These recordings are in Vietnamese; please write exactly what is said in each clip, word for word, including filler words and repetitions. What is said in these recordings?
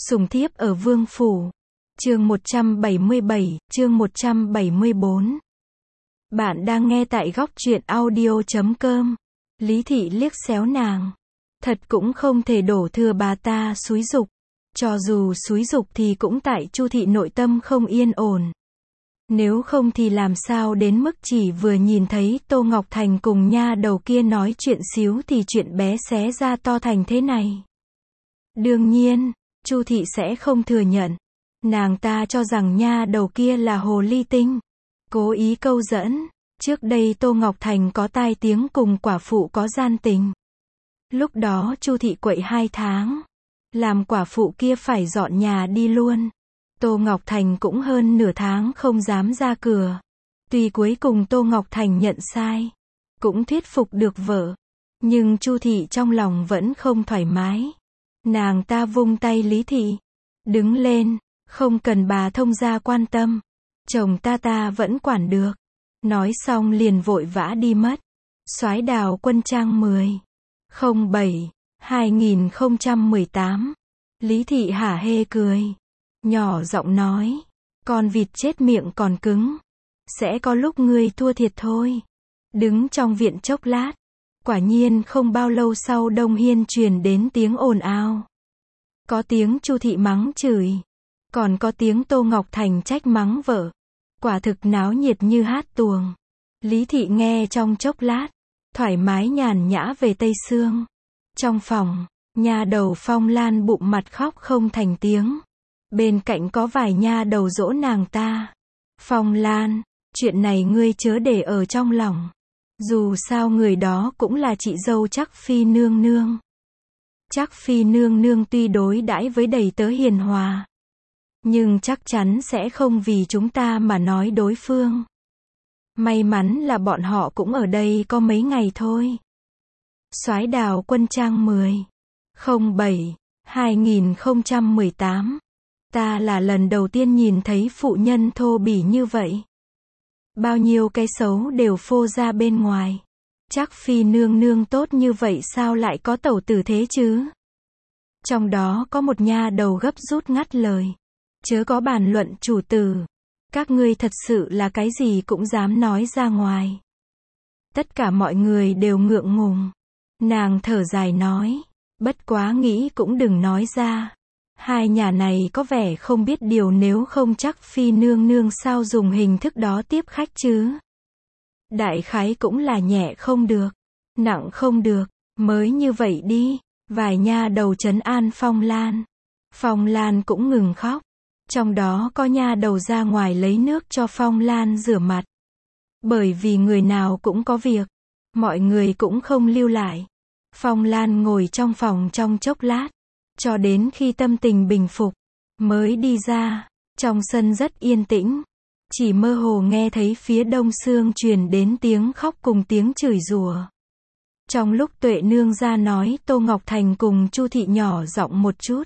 Sùng thiếp ở vương phủ. Chương một trăm bảy mươi bảy, chương một trăm bảy mươi bốn. Bạn đang nghe tại góc truyện audio chấm com. Lý thị liếc xéo nàng. Thật cũng không thể đổ thừa bà ta xúi giục. Cho dù xúi giục thì cũng tại Chu thị nội tâm không yên ổn. Nếu không thì làm sao đến mức chỉ vừa nhìn thấy Tô Ngọc Thành cùng nha đầu kia nói chuyện xíu thì chuyện bé xé ra to thành thế này. Đương nhiên, Chu thị sẽ không thừa nhận. Nàng ta cho rằng nha đầu kia là hồ ly tinh, cố ý câu dẫn. Trước đây Tô Ngọc Thành có tai tiếng cùng quả phụ có gian tình. Lúc đó Chu thị quậy hai tháng, làm quả phụ kia phải dọn nhà đi luôn. Tô Ngọc Thành cũng hơn nửa tháng không dám ra cửa. Tuy cuối cùng Tô Ngọc Thành nhận sai, cũng thuyết phục được vợ, nhưng Chu thị trong lòng vẫn không thoải mái. Nàng ta vung tay Lý thị, đứng lên, không cần bà thông gia quan tâm, chồng ta ta vẫn quản được. Nói xong liền vội vã đi mất. Soái Đào Quân trang mười, không bảy, hai nghìn không trăm mười tám. Lý thị hả hê cười, nhỏ giọng nói, con vịt chết miệng còn cứng, sẽ có lúc ngươi thua thiệt thôi. Đứng trong viện chốc lát, quả nhiên không bao lâu sau Đông Hiên truyền đến tiếng ồn ào. Có tiếng Chu thị mắng chửi, còn có tiếng Tô Ngọc Thành trách mắng vợ. Quả thực náo nhiệt như hát tuồng. Lý thị nghe trong chốc lát, thoải mái nhàn nhã về Tây Sương. Trong phòng, nha đầu Phong Lan bụng mặt khóc không thành tiếng. Bên cạnh có vài nha đầu dỗ nàng ta. Phong Lan, chuyện này ngươi chớ để ở trong lòng. Dù sao người đó cũng là chị dâu Trắc Phi nương nương. Trắc Phi nương nương tuy đối đãi với đầy tớ hiền hòa, nhưng chắc chắn sẽ không vì chúng ta mà nói đối phương. May mắn là bọn họ cũng ở đây có mấy ngày thôi. Soái Đào Quân trang mười, không bảy, hai nghìn không trăm mười tám. Ta là lần đầu tiên nhìn thấy phụ nhân thô bỉ như vậy. Bao nhiêu cái xấu đều phô ra bên ngoài. Trắc Phi nương nương tốt như vậy sao lại có tẩu tử thế chứ? Trong đó có một nha đầu gấp rút ngắt lời. Chớ có bàn luận chủ tử. Các ngươi thật sự là cái gì cũng dám nói ra ngoài. Tất cả mọi người đều ngượng ngùng. Nàng thở dài nói, bất quá nghĩ cũng đừng nói ra. Hai nhà này có vẻ không biết điều, nếu không chắc Phi nương nương sao dùng hình thức đó tiếp khách chứ. Đại khái cũng là nhẹ không được, nặng không được, mới như vậy đi. Vài nha đầu trấn an Phong Lan. Phong Lan cũng ngừng khóc. Trong đó có nha đầu ra ngoài lấy nước cho Phong Lan rửa mặt. Bởi vì người nào cũng có việc, mọi người cũng không lưu lại. Phong Lan ngồi trong phòng trong chốc lát, cho đến khi tâm tình bình phục, mới đi ra. Trong sân rất yên tĩnh, chỉ mơ hồ nghe thấy phía đông sương truyền đến tiếng khóc cùng tiếng chửi rủa. Trong lúc Tuệ nương ra nói Tô Ngọc Thành cùng Chu thị nhỏ giọng một chút.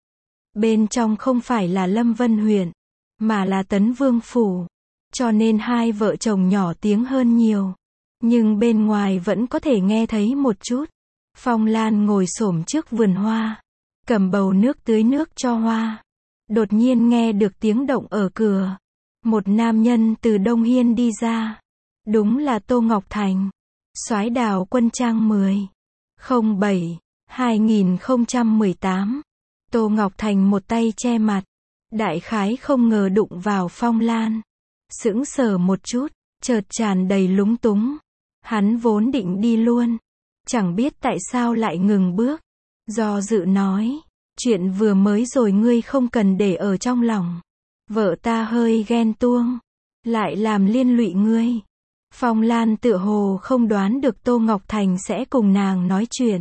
Bên trong không phải là Lâm Vân huyện, mà là Tấn Vương phủ, cho nên hai vợ chồng nhỏ tiếng hơn nhiều. Nhưng bên ngoài vẫn có thể nghe thấy một chút. Phong Lan ngồi xổm trước vườn hoa, cầm bầu nước tưới nước cho hoa. Đột nhiên nghe được tiếng động ở cửa. Một nam nhân từ Đông Hiên đi ra. Đúng là Tô Ngọc Thành. Soái Đào Quân trang mười, không bảy, hai nghìn không trăm mười tám. Tô Ngọc Thành một tay che mặt, đại khái không ngờ đụng vào Phong Lan. Sững sờ một chút, chợt tràn đầy lúng túng. Hắn vốn định đi luôn, chẳng biết tại sao lại ngừng bước. Do dự nói, chuyện vừa mới rồi ngươi không cần để ở trong lòng. Vợ ta hơi ghen tuông, lại làm liên lụy ngươi. Phong Lan tựa hồ không đoán được Tô Ngọc Thành sẽ cùng nàng nói chuyện.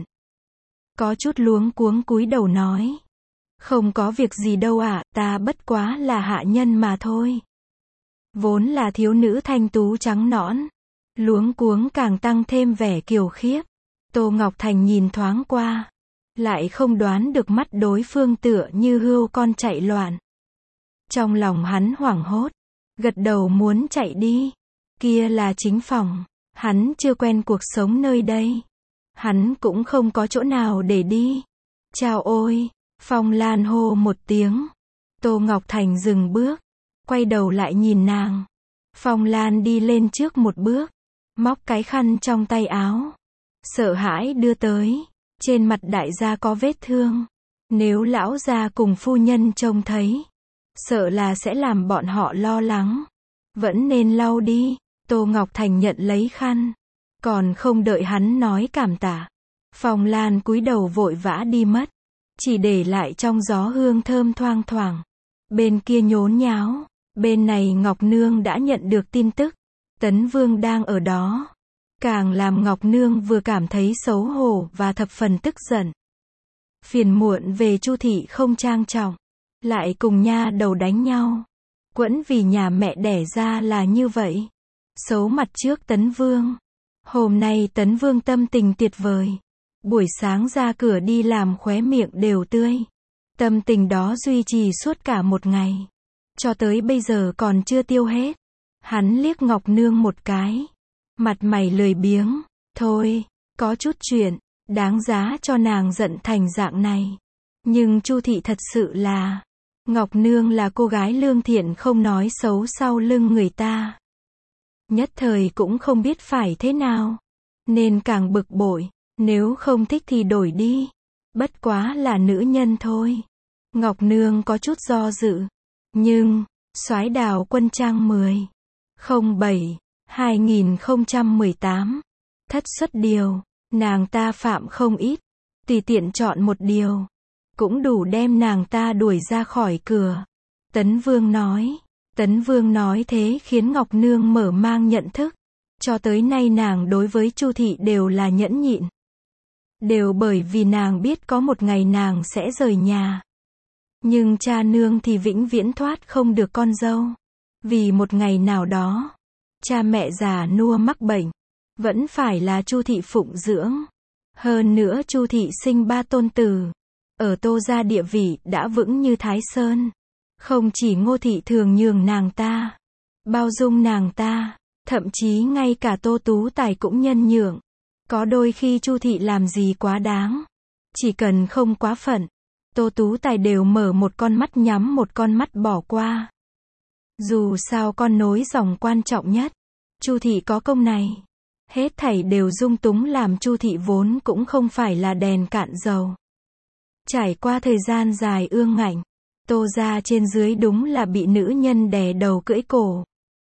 Có chút luống cuống cúi đầu nói. Không có việc gì đâu ạ, à, ta bất quá là hạ nhân mà thôi. Vốn là thiếu nữ thanh tú trắng nõn. Luống cuống càng tăng thêm vẻ kiều khiếp. Tô Ngọc Thành nhìn thoáng qua, lại không đoán được mắt đối phương tựa như hươu con chạy loạn. Trong lòng hắn hoảng hốt, gật đầu muốn chạy đi. Kia là chính phòng, hắn chưa quen cuộc sống nơi đây. Hắn cũng không có chỗ nào để đi. Chao ôi, Phong Lan hô một tiếng. Tô Ngọc Thành dừng bước, quay đầu lại nhìn nàng. Phong Lan đi lên trước một bước, móc cái khăn trong tay áo, sợ hãi đưa tới. Trên mặt đại gia có vết thương, nếu lão gia cùng phu nhân trông thấy, sợ là sẽ làm bọn họ lo lắng. Vẫn nên lau đi. Tô Ngọc Thành nhận lấy khăn, còn không đợi hắn nói cảm tạ, Phong Lan cúi đầu vội vã đi mất, chỉ để lại trong gió hương thơm thoang thoảng. Bên kia nhốn nháo, bên này Ngọc Nương đã nhận được tin tức, Tấn Vương đang ở đó. Càng làm Ngọc Nương vừa cảm thấy xấu hổ và thập phần tức giận. Phiền muộn về Chu thị không trang trọng, lại cùng nha đầu đánh nhau. Quẫn vì nhà mẹ đẻ ra là như vậy. Xấu mặt trước Tấn Vương. Hôm nay Tấn Vương tâm tình tuyệt vời. Buổi sáng ra cửa đi làm khóe miệng đều tươi. Tâm tình đó duy trì suốt cả một ngày. Cho tới bây giờ còn chưa tiêu hết. Hắn liếc Ngọc Nương một cái. Mặt mày lười biếng. Thôi, có chút chuyện, đáng giá cho nàng giận thành dạng này. Nhưng Chu thị thật sự là... Ngọc Nương là cô gái lương thiện không nói xấu sau lưng người ta. Nhất thời cũng không biết phải thế nào. Nên càng bực bội. Nếu không thích thì đổi đi. Bất quá là nữ nhân thôi. Ngọc Nương có chút do dự. Nhưng, Soái Đào Quân Trang mười không bảy hai nghìn không trăm mười tám. Thất xuất điều. Nàng ta phạm không ít. Tùy tiện chọn một điều. Cũng đủ đem nàng ta đuổi ra khỏi cửa. Tấn Vương nói. Tấn Vương nói thế khiến Ngọc Nương mở mang nhận thức. Cho tới nay nàng đối với Chu thị đều là nhẫn nhịn. Đều bởi vì nàng biết có một ngày nàng sẽ rời nhà. Nhưng cha nương thì vĩnh viễn thoát không được con dâu. Vì một ngày nào đó, cha mẹ già nua mắc bệnh, vẫn phải là Chu thị phụng dưỡng. Hơn nữa Chu thị sinh ba tôn tử. Ở Tô gia địa vị đã vững như Thái Sơn. Không chỉ Ngô thị thường nhường nàng ta, bao dung nàng ta, thậm chí ngay cả Tô Tú Tài cũng nhân nhượng. Có đôi khi Chu thị làm gì quá đáng, chỉ cần không quá phận, Tô Tú Tài đều mở một con mắt nhắm một con mắt bỏ qua. Dù sao con nối dòng quan trọng nhất, Chu thị có công này. Hết thảy đều dung túng làm Chu thị vốn cũng không phải là đèn cạn dầu. Trải qua thời gian dài ương ngạnh, Tô gia trên dưới đúng là bị nữ nhân đè đầu cưỡi cổ.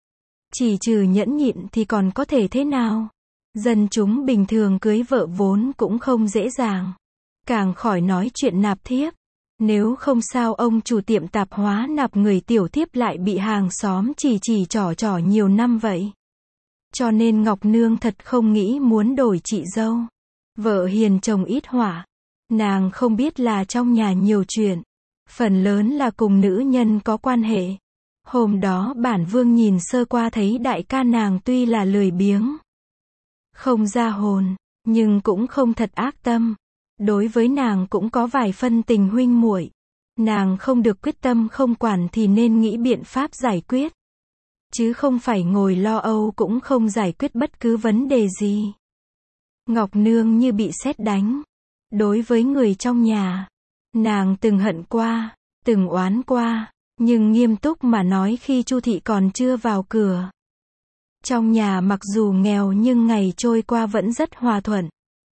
Chỉ trừ nhẫn nhịn thì còn có thể thế nào? Dân chúng bình thường cưới vợ vốn cũng không dễ dàng. Càng khỏi nói chuyện nạp thiếp. Nếu không sao ông chủ tiệm tạp hóa nạp người tiểu thiếp lại bị hàng xóm chỉ chỉ trỏ trỏ nhiều năm vậy. Cho nên Ngọc Nương thật không nghĩ muốn đổi chị dâu. Vợ hiền chồng ít họa. Nàng không biết là trong nhà nhiều chuyện. Phần lớn là cùng nữ nhân có quan hệ. Hôm đó bản vương nhìn sơ qua thấy đại ca nàng tuy là lười biếng, không ra hồn, nhưng cũng không thật ác tâm. Đối với nàng cũng có vài phân tình huynh muội. Nàng không được quyết tâm không quản thì nên nghĩ biện pháp giải quyết. Chứ không phải ngồi lo âu cũng không giải quyết bất cứ vấn đề gì. Ngọc Nương như bị sét đánh. Đối với người trong nhà, nàng từng hận qua, từng oán qua, nhưng nghiêm túc mà nói khi Chu thị còn chưa vào cửa. Trong nhà mặc dù nghèo nhưng ngày trôi qua vẫn rất hòa thuận.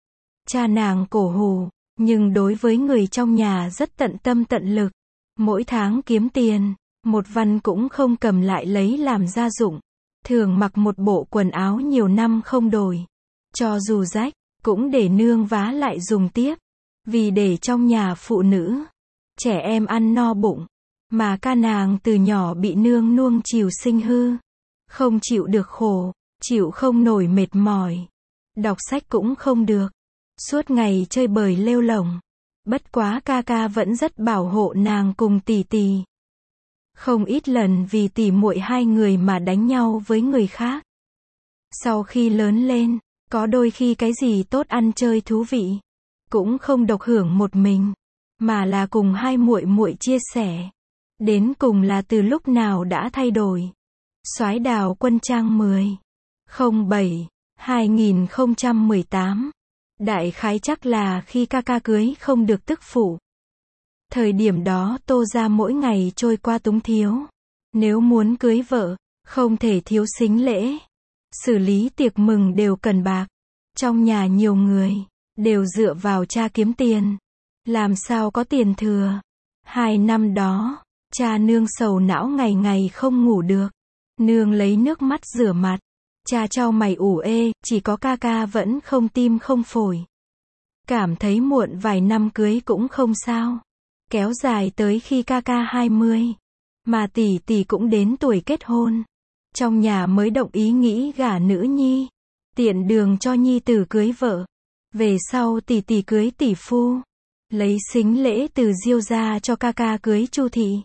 Cha nàng cổ hủ, nhưng đối với người trong nhà rất tận tâm tận lực. Mỗi tháng kiếm tiền, một văn cũng không cầm lại lấy làm gia dụng. Thường mặc một bộ quần áo nhiều năm không đổi. Cho dù rách, cũng để nương vá lại dùng tiếp. Vì để trong nhà phụ nữ, trẻ em ăn no bụng. Mà ca nàng từ nhỏ bị nương nuông chiều sinh hư. Không chịu được khổ, chịu không nổi mệt mỏi. Đọc sách cũng không được. Suốt ngày chơi bời lêu lổng. Bất quá ca ca vẫn rất bảo hộ nàng cùng tỷ tỷ. Không ít lần vì tỉ muội hai người mà đánh nhau với người khác. Sau khi lớn lên, có đôi khi cái gì tốt ăn chơi thú vị, cũng không độc hưởng một mình, mà là cùng hai muội muội chia sẻ. Đến cùng là từ lúc nào đã thay đổi. Soái Đào Quân Trang mười không bảy hai nghìn không trăm mười tám. Đại khái chắc là khi ca ca cưới không được tức phụ. Thời điểm đó Tô gia mỗi ngày trôi qua túng thiếu. Nếu muốn cưới vợ, không thể thiếu sính lễ. Xử lý tiệc mừng đều cần bạc. Trong nhà nhiều người, đều dựa vào cha kiếm tiền. Làm sao có tiền thừa. Hai năm đó, cha nương sầu não ngày ngày không ngủ được. Nương lấy nước mắt rửa mặt. Cha trao mày ủ ê, chỉ có ca ca vẫn không tim không phổi. Cảm thấy muộn vài năm cưới cũng không sao. Kéo dài tới khi ca ca hai mươi. Mà tỷ tỷ cũng đến tuổi kết hôn. Trong nhà mới động ý nghĩ gả nữ nhi. Tiện đường cho nhi tử cưới vợ. Về sau tỷ tỷ cưới tỷ phu. Lấy sính lễ từ Diêu gia cho ca ca cưới Chu thị.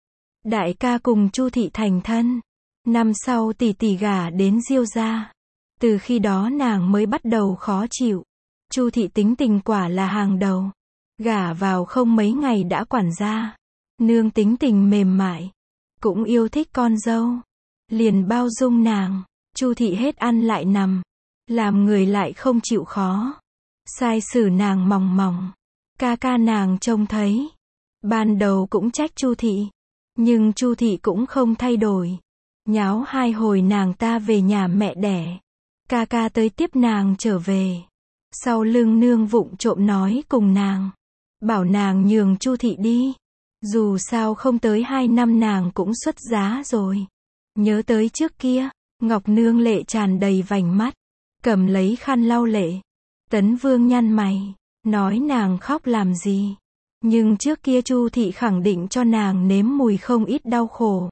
Đại ca cùng Chu thị thành thân. Năm sau tỷ tỷ gả đến Diêu gia. Từ khi đó nàng mới bắt đầu khó chịu. Chu thị tính tình quả là hàng đầu. Gả vào không mấy ngày đã quản gia. Nương tính tình mềm mại. Cũng yêu thích con dâu. Liền bao dung nàng. Chu thị hết ăn lại nằm. Làm người lại không chịu khó. Sai xử nàng mòng mòng. Ca ca nàng trông thấy. Ban đầu cũng trách Chu thị. Nhưng Chu thị cũng không thay đổi. Nháo hai hồi nàng ta về nhà mẹ đẻ. Ca ca tới tiếp nàng trở về. Sau lưng nương vụng trộm nói cùng nàng. Bảo nàng nhường Chu thị đi. Dù sao không tới hai năm nàng cũng xuất giá rồi. Nhớ tới trước kia, Ngọc Nương lệ tràn đầy vành mắt. Cầm lấy khăn lau lệ. Tấn Vương nhăn mày. Nói nàng khóc làm gì. Nhưng trước kia Chu thị khẳng định cho nàng nếm mùi không ít đau khổ.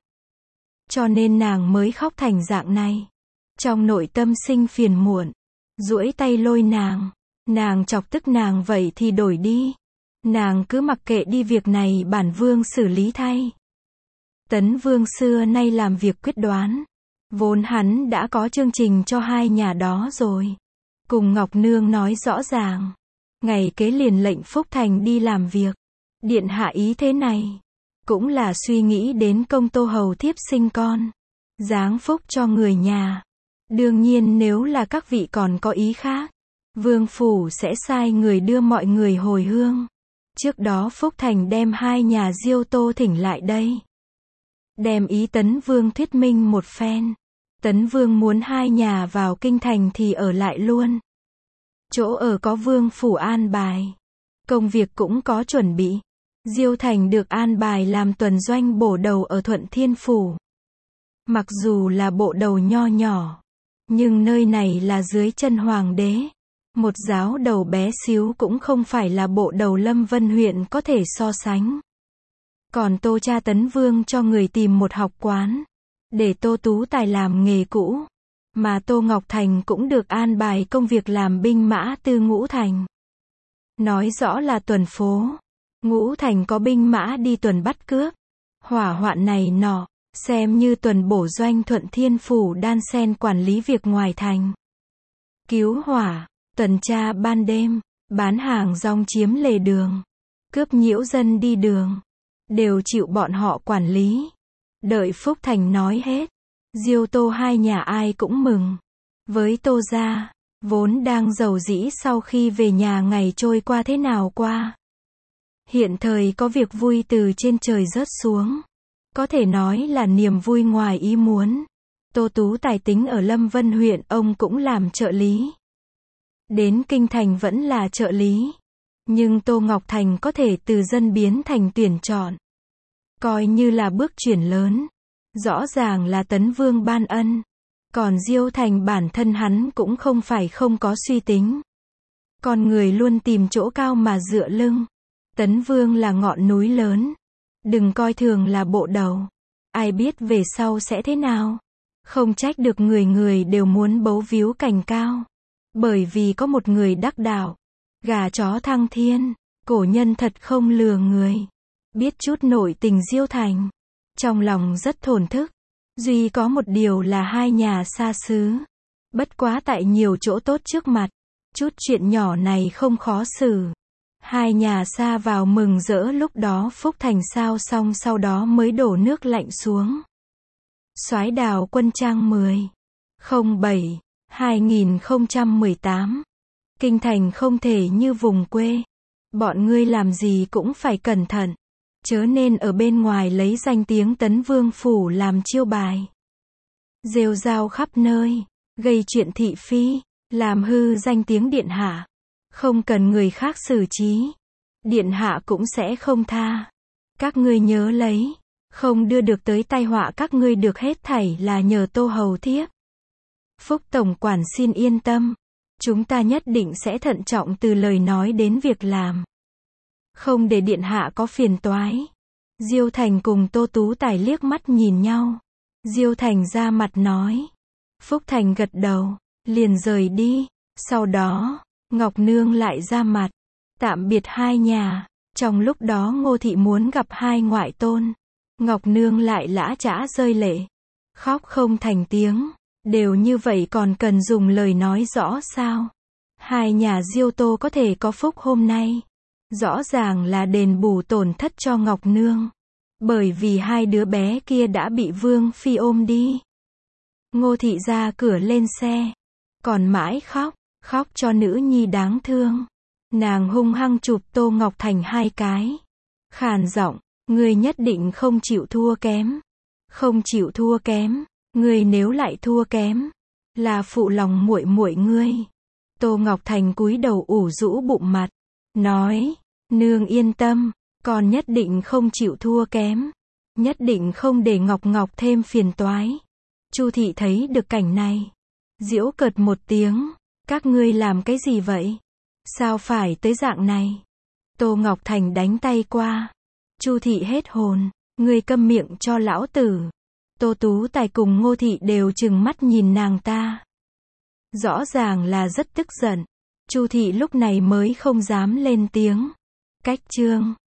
Cho nên nàng mới khóc thành dạng này. Trong nội tâm sinh phiền muộn. Duỗi tay lôi nàng. Nàng chọc tức nàng vậy thì đổi đi. Nàng cứ mặc kệ đi, việc này bản vương xử lý thay. Tấn Vương xưa nay làm việc quyết đoán. Vốn hắn đã có chương trình cho hai nhà đó rồi. Cùng Ngọc Nương nói rõ ràng. Ngày kế liền lệnh Phúc Thành đi làm việc. Điện hạ ý thế này. Cũng là suy nghĩ đến công tô hầu thiếp sinh con. Giáng phúc cho người nhà. Đương nhiên nếu là các vị còn có ý khác. Vương phủ sẽ sai người đưa mọi người hồi hương. Trước đó Phúc Thành đem hai nhà Diêu Tô thỉnh lại đây. Đem ý Tấn Vương thuyết minh một phen. Tấn Vương muốn hai nhà vào kinh thành thì ở lại luôn. Chỗ ở có vương phủ an bài. Công việc cũng có chuẩn bị. Diêu Thành được an bài làm tuần doanh bổ đầu ở Thuận Thiên Phủ. Mặc dù là bộ đầu nho nhỏ. Nhưng nơi này là dưới chân hoàng đế. Một giáo đầu bé xíu cũng không phải là bộ đầu Lâm Vân huyện có thể so sánh. Còn Tô cha Tấn Vương cho người tìm một học quán. Để Tô Tú Tài làm nghề cũ. Mà Tô Ngọc Thành cũng được an bài công việc làm binh mã tư Ngũ Thành. Nói rõ là tuần phố. Ngũ Thành có binh mã đi tuần bắt cướp. Hỏa hoạn này nọ. Xem như tuần bổ doanh Thuận Thiên Phủ đan xen quản lý việc ngoài thành. Cứu hỏa. Tuần tra ban đêm. Bán hàng rong chiếm lề đường. Cướp nhiễu dân đi đường. Đều chịu bọn họ quản lý. Đợi Phúc Thành nói hết. Diêu Tô hai nhà ai cũng mừng. Với Tô gia, vốn đang giàu dĩ sau khi về nhà ngày trôi qua thế nào qua. Hiện thời có việc vui từ trên trời rớt xuống. Có thể nói là niềm vui ngoài ý muốn. Tô Tú Tài tính ở Lâm Vân huyện ông cũng làm trợ lý. Đến Kinh Thành vẫn là trợ lý. Nhưng Tô Ngọc Thành có thể từ dân biến thành tuyển chọn. Coi như là bước chuyển lớn. Rõ ràng là Tấn Vương ban ân. Còn Diêu Thành bản thân hắn cũng không phải không có suy tính. Con người luôn tìm chỗ cao mà dựa lưng. Tấn Vương là ngọn núi lớn. Đừng coi thường là bộ đầu. Ai biết về sau sẽ thế nào. Không trách được người người đều muốn bấu víu cành cao. Bởi vì có một người đắc đạo. Gà chó thăng thiên. Cổ nhân thật không lừa người. Biết chút nội tình Diêu Thành. Trong lòng rất thổn thức. Duy có một điều là hai nhà xa xứ. Bất quá tại nhiều chỗ tốt trước mặt. Chút chuyện nhỏ này không khó xử. Hai nhà xa vào mừng rỡ lúc đó Phúc Thành sao xong sau đó mới đổ nước lạnh xuống. Soái Đào Quân Trang mười. không bảy. hai nghìn không trăm mười tám. Kinh thành không thể như vùng quê. Bọn ngươi làm gì cũng phải cẩn thận. Chớ nên ở bên ngoài lấy danh tiếng Tấn Vương phủ làm chiêu bài. Rêu rao khắp nơi, gây chuyện thị phi, làm hư danh tiếng điện hạ. Không cần người khác xử trí, điện hạ cũng sẽ không tha. Các ngươi nhớ lấy, không đưa được tới tai họa các ngươi được hết thảy là nhờ Tô hầu thiếp. Phúc tổng quản xin yên tâm, chúng ta nhất định sẽ thận trọng từ lời nói đến việc làm. Không để điện hạ có phiền toái. Diêu Thành cùng Tô Tú Tài liếc mắt nhìn nhau. Diêu Thành ra mặt nói. Phúc Thành gật đầu, liền rời đi. Sau đó, Ngọc Nương lại ra mặt. Tạm biệt hai nhà. Trong lúc đó Ngô Thị muốn gặp hai ngoại tôn. Ngọc Nương lại lã chã rơi lệ. Khóc không thành tiếng. Đều như vậy còn cần dùng lời nói rõ sao? Hai nhà Diêu Tô có thể có phúc hôm nay. Rõ ràng là đền bù tổn thất cho Ngọc Nương. Bởi vì hai đứa bé kia đã bị Vương Phi ôm đi. Ngô Thị ra cửa lên xe. Còn mãi khóc, khóc cho nữ nhi đáng thương. Nàng hung hăng chụp Tô Ngọc Thành hai cái. Khàn giọng, ngươi nhất định không chịu thua kém. Không chịu thua kém, ngươi nếu lại thua kém, là phụ lòng muội muội ngươi. Tô Ngọc Thành cúi đầu ủ rũ bụng mặt, nói, nương yên tâm, con nhất định không chịu thua kém. Nhất định không để Ngọc Ngọc thêm phiền toái. Chu Thị thấy được cảnh này. Giễu cợt một tiếng, các ngươi làm cái gì vậy? Sao phải tới dạng này? Tô Ngọc Thành đánh tay qua. Chu Thị hết hồn, ngươi câm miệng cho lão tử. Tô Tú Tài cùng Ngô Thị đều trừng mắt nhìn nàng ta. Rõ ràng là rất tức giận. Chu Thị lúc này mới không dám lên tiếng. Cách chương